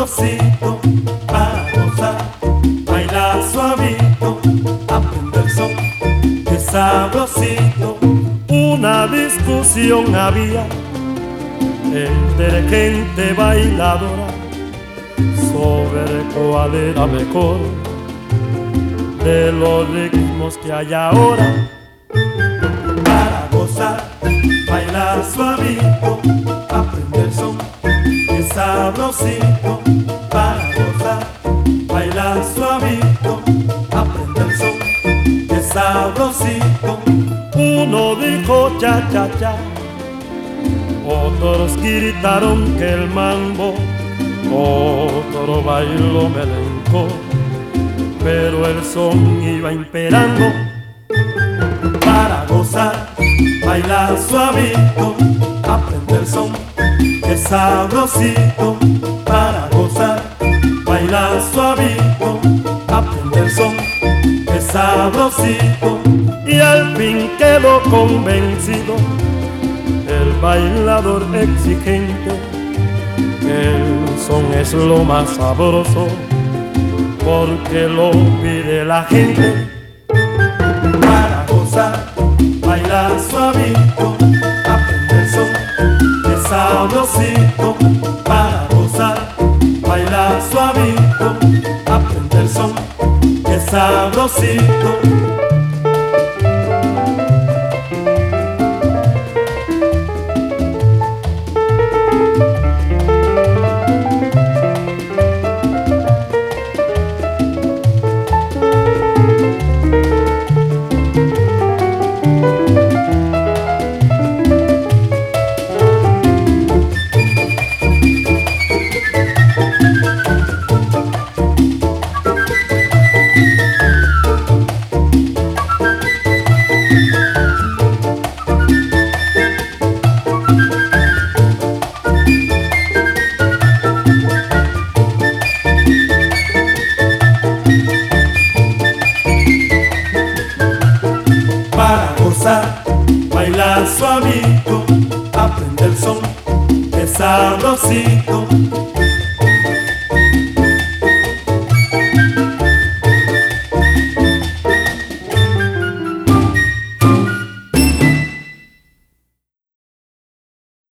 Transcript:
sabrosito, para gozar, baila suavito, aprende el son, qué sabrosito. Una discusión había entre gente bailadora sobre cuál era mejor de los ritmos que hay ahora. Para gozar, bailar suavito, aprender son, qué sabrosito. Para gozar, bailar suavito, aprender son, qué sabrosito. Uno dijo cha cha cha, otros gritaron que el mambo, otro bailó melenco, pero el son iba imperando. Para gozar, bailar suavito, aprender son, qué sabrosito. Para gozar, bailar suavito, aprender son, qué sabrosito. Y al fin quedó convencido el bailador exigente que el son es lo más sabroso, porque lo pide la gente. Para gozar, bailar suavito, aprender son, qué sabrosito. Para gozar, bailar suavito, aprender son, qué sabrosito. Para gozar, bailar suavito, aprender son, qué sabrosito.